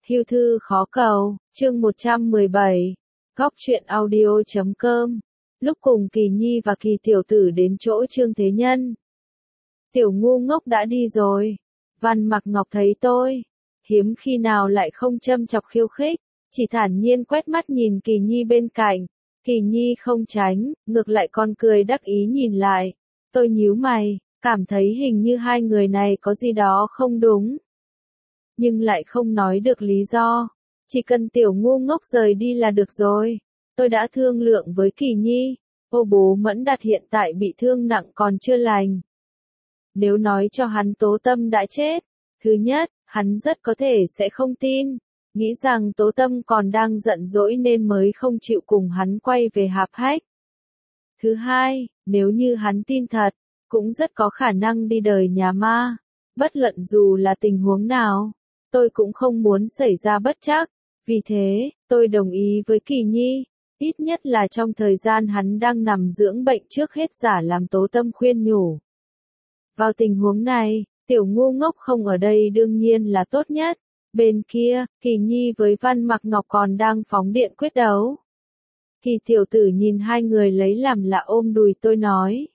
Hưu thư khó cầu, chương 117, góc truyện audio.com. Lúc cùng Kỳ Nhi và Kỳ tiểu tử đến chỗ Trương Thế Nhân. Tiểu ngu ngốc đã đi rồi. Văn Mặc Ngọc thấy tôi, hiếm khi nào lại không châm chọc khiêu khích, chỉ thản nhiên quét mắt nhìn Kỳ Nhi bên cạnh. Kỳ Nhi không tránh, ngược lại còn cười đắc ý nhìn lại. Tôi nhíu mày, cảm thấy hình như hai người này có gì đó không đúng. Nhưng lại không nói được lý do. Chỉ cần tiểu ngu ngốc rời đi là được rồi. Tôi đã thương lượng với Kỳ Nhi. Ô bố Mẫn Đạt hiện tại bị thương nặng còn chưa lành. Nếu nói cho hắn Tố Tâm đã chết, thứ nhất, hắn rất có thể sẽ không tin. Nghĩ rằng Tố Tâm còn đang giận dỗi nên mới không chịu cùng hắn quay về Hạp Hách. Thứ hai, nếu như hắn tin thật, cũng rất có khả năng đi đời nhà ma. Bất luận dù là tình huống nào, tôi cũng không muốn xảy ra bất trắc. Vì thế, tôi đồng ý với Kỳ Nhi. Ít nhất là trong thời gian hắn đang nằm dưỡng bệnh trước hết giả làm Tố Tâm khuyên nhủ. Vào tình huống này, tiểu ngu ngốc không ở đây đương nhiên là tốt nhất. Bên kia, Kỳ Nhi với Văn Mặc Ngọc còn đang phóng điện quyết đấu. Kỳ tiểu tử nhìn hai người lấy làm lạ ôm đùi tôi nói.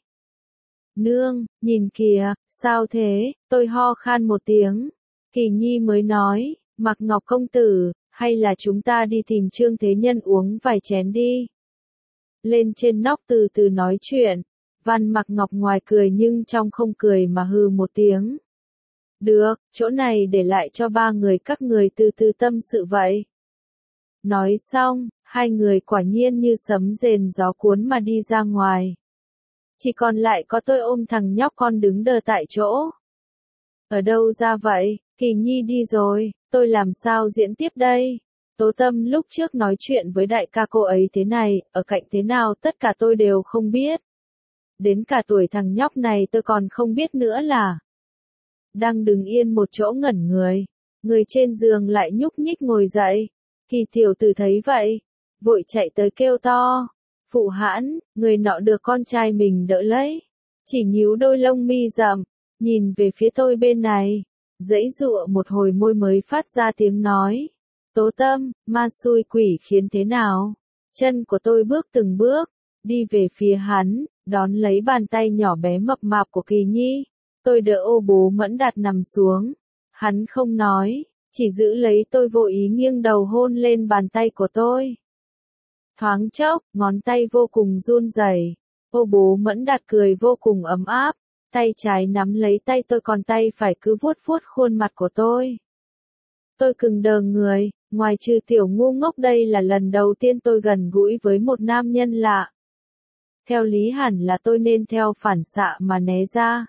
Nương, nhìn kìa, sao thế, tôi ho khan một tiếng. Kỳ Nhi mới nói, Mặc Ngọc công tử, hay là chúng ta đi tìm Trương Thế Nhân uống vài chén đi. Lên trên nóc từ từ nói chuyện, Văn Mặc Ngọc ngoài cười nhưng trong không cười mà hừ một tiếng. Được, chỗ này để lại cho ba người các người từ từ tâm sự vậy. Nói xong, hai người quả nhiên như sấm rền gió cuốn mà đi ra ngoài. Chỉ còn lại có tôi ôm thằng nhóc con đứng đờ tại chỗ. Ở đâu ra vậy, Kỳ Nhi đi rồi, tôi làm sao diễn tiếp đây? Tố Tâm lúc trước nói chuyện với đại ca cô ấy thế này, ở cạnh thế nào tất cả tôi đều không biết. Đến cả tuổi thằng nhóc này tôi còn không biết nữa là. Đang đứng yên một chỗ ngẩn người. Người trên giường lại nhúc nhích ngồi dậy. Kỳ tiểu tử thấy vậy, vội chạy tới kêu to. Phụ hãn, người nọ được con trai mình đỡ lấy. Chỉ nhíu đôi lông mi rậm, nhìn về phía tôi bên này. Giãy giụa một hồi môi mới phát ra tiếng nói. Tố Tâm, ma xui quỷ khiến thế nào? Chân của tôi bước từng bước, đi về phía hắn, đón lấy bàn tay nhỏ bé mập mạp của Kỳ Nhi. Tôi đỡ ô bố Mẫn Đạt nằm xuống. Hắn không nói, chỉ giữ lấy tôi vô ý nghiêng đầu hôn lên bàn tay của tôi. Thoáng chốc, ngón tay vô cùng run rẩy. Ô bố Mẫn Đạt cười vô cùng ấm áp. Tay trái nắm lấy tay tôi còn tay phải cứ vuốt vuốt khuôn mặt của tôi. Tôi cứng đờ người, ngoài trừ tiểu ngu ngốc đây là lần đầu tiên tôi gần gũi với một nam nhân lạ. Theo lý hẳn là tôi nên theo phản xạ mà né ra.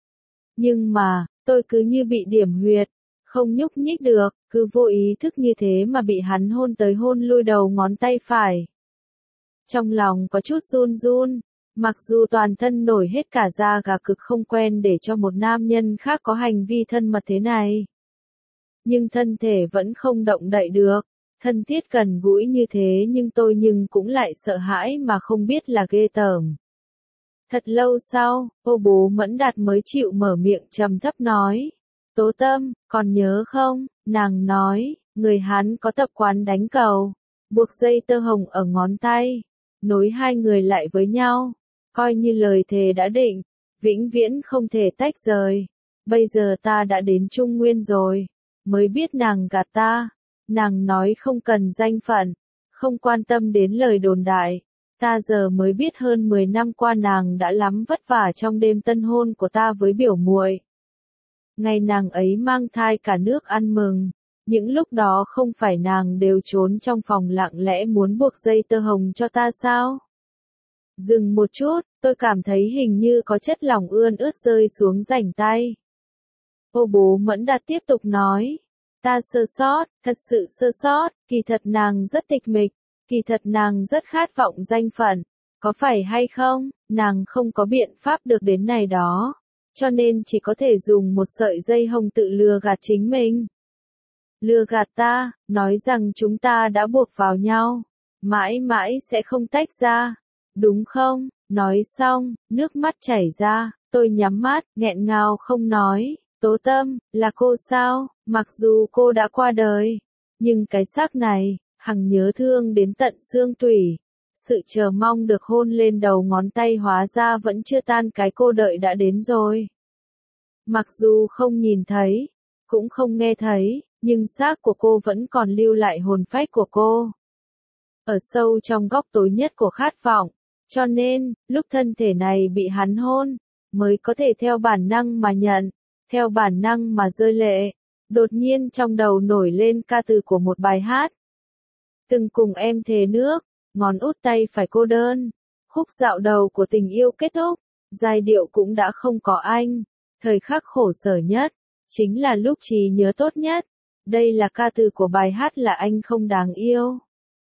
Nhưng mà, tôi cứ như bị điểm huyệt, không nhúc nhích được, cứ vô ý thức như thế mà bị hắn hôn tới hôn lui đầu ngón tay phải. Trong lòng có chút run run, mặc dù toàn thân nổi hết cả da gà cực không quen để cho một nam nhân khác có hành vi thân mật thế này. Nhưng thân thể vẫn không động đậy được, thân thiết gần gũi như thế nhưng tôi cũng lại sợ hãi mà không biết là ghê tởm. Thật lâu sau, ô bố Mẫn Đạt mới chịu mở miệng trầm thấp nói. Tố Tâm, còn nhớ không? Nàng nói, người Hán có tập quán đánh cầu, buộc dây tơ hồng ở ngón tay, nối hai người lại với nhau, coi như lời thề đã định, vĩnh viễn không thể tách rời. Bây giờ ta đã đến Trung Nguyên rồi, mới biết nàng gạt ta. Nàng nói không cần danh phận, không quan tâm đến lời đồn đại. Ta giờ mới biết hơn 10 năm qua nàng đã lắm vất vả trong đêm tân hôn của ta với biểu muội. Ngày nàng ấy mang thai cả nước ăn mừng, những lúc đó không phải nàng đều trốn trong phòng lặng lẽ muốn buộc dây tơ hồng cho ta sao? Dừng một chút, tôi cảm thấy hình như có chất lỏng ươn ướt rơi xuống rảnh tay. Ô bố Mẫn Đạt tiếp tục nói. Ta sơ sót, thật sự sơ sót, kỳ thật nàng rất tịch mịch, kỳ thật nàng rất khát vọng danh phận, có phải hay không, nàng không có biện pháp được đến này đó, cho nên chỉ có thể dùng một sợi dây hồng tự lừa gạt chính mình. Lừa gạt ta, nói rằng chúng ta đã buộc vào nhau, mãi mãi sẽ không tách ra, đúng không? Nói xong, nước mắt chảy ra, tôi nhắm mắt, nghẹn ngào không nói. Tố Tâm, là cô sao? Mặc dù cô đã qua đời, Nhưng cái xác này, hằng nhớ thương đến tận xương tủy. Sự chờ mong được hôn lên đầu ngón tay hóa ra vẫn chưa tan, cái cô đợi đã đến rồi. Mặc dù không nhìn thấy, cũng không nghe thấy, nhưng xác của cô vẫn còn lưu lại hồn phách của cô. Ở sâu trong góc tối nhất của khát vọng, cho nên, lúc thân thể này bị hắn hôn, mới có thể theo bản năng mà nhận, theo bản năng mà rơi lệ. Đột nhiên trong đầu nổi lên ca từ của một bài hát. Từng cùng em thề nước, ngón út tay phải cô đơn. Khúc dạo đầu của tình yêu kết thúc, giai điệu cũng đã không có anh. Thời khắc khổ sở nhất, chính là lúc trí nhớ tốt nhất. Đây là ca từ của bài hát Là Anh Không Đáng Yêu.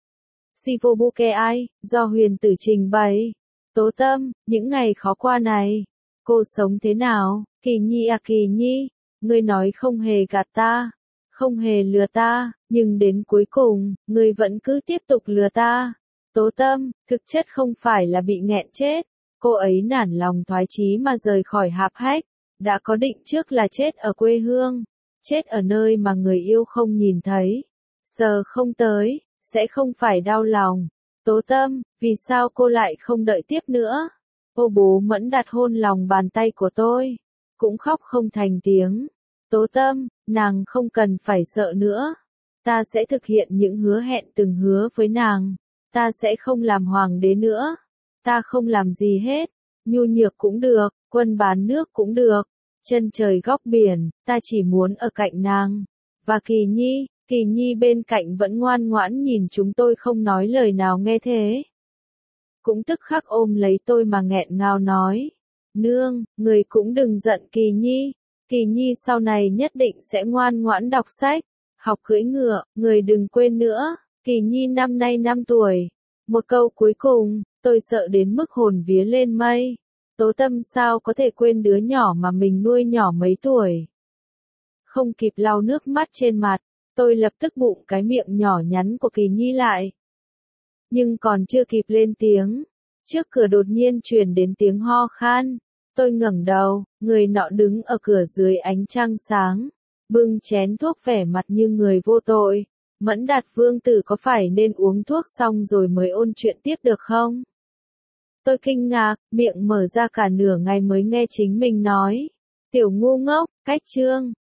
Sivobuke Ai, do Huyền Tử trình bày. Tố Tâm, những ngày khó qua này, cô sống thế nào? Kỳ Nhi à Kỳ Nhi, ngươi nói không hề gạt ta, không hề lừa ta, nhưng đến cuối cùng, ngươi vẫn cứ tiếp tục lừa ta. Tố Tâm, thực chất không phải là bị nghẹn chết, cô ấy nản lòng thoái chí mà rời khỏi Hạp Hách, đã có định trước là chết ở quê hương, chết ở nơi mà người yêu không nhìn thấy, giờ không tới, sẽ không phải đau lòng. Tố Tâm, vì sao cô lại không đợi tiếp nữa? Cô bố Mẫn đặt hôn lòng bàn tay của tôi, cũng khóc không thành tiếng. Tố Tâm, nàng không cần phải sợ nữa. Ta sẽ thực hiện những hứa hẹn từng hứa với nàng. Ta sẽ không làm hoàng đế nữa. Ta không làm gì hết. Nhu nhược cũng được, quân bán nước cũng được. Chân trời góc biển, ta chỉ muốn ở cạnh nàng. Và Kỳ Nhi bên cạnh vẫn ngoan ngoãn nhìn chúng tôi không nói lời nào nghe thế. Cũng tức khắc ôm lấy tôi mà nghẹn ngào nói. Nương, người cũng đừng giận Kỳ Nhi. Kỳ Nhi sau này nhất định sẽ ngoan ngoãn đọc sách, học cưỡi ngựa, người đừng quên nữa. Kỳ Nhi năm nay 5 tuổi. Một câu cuối cùng, tôi sợ đến mức hồn vía lên mây. Tố Tâm sao có thể quên đứa nhỏ mà mình nuôi nhỏ mấy tuổi. Không kịp lau nước mắt trên mặt, tôi lập tức bụng cái miệng nhỏ nhắn của Kỳ Nhi lại. Nhưng còn chưa kịp lên tiếng, trước cửa đột nhiên truyền đến tiếng ho khan. Tôi ngẩng đầu, người nọ đứng ở cửa dưới ánh trăng sáng, bưng chén thuốc vẻ mặt như người vô tội. Mẫn Đạt vương tử có phải nên uống thuốc xong rồi mới ôn chuyện tiếp được không? Tôi kinh ngạc, miệng mở ra cả nửa ngày mới nghe chính mình nói. Tiểu ngu ngốc, cách chương.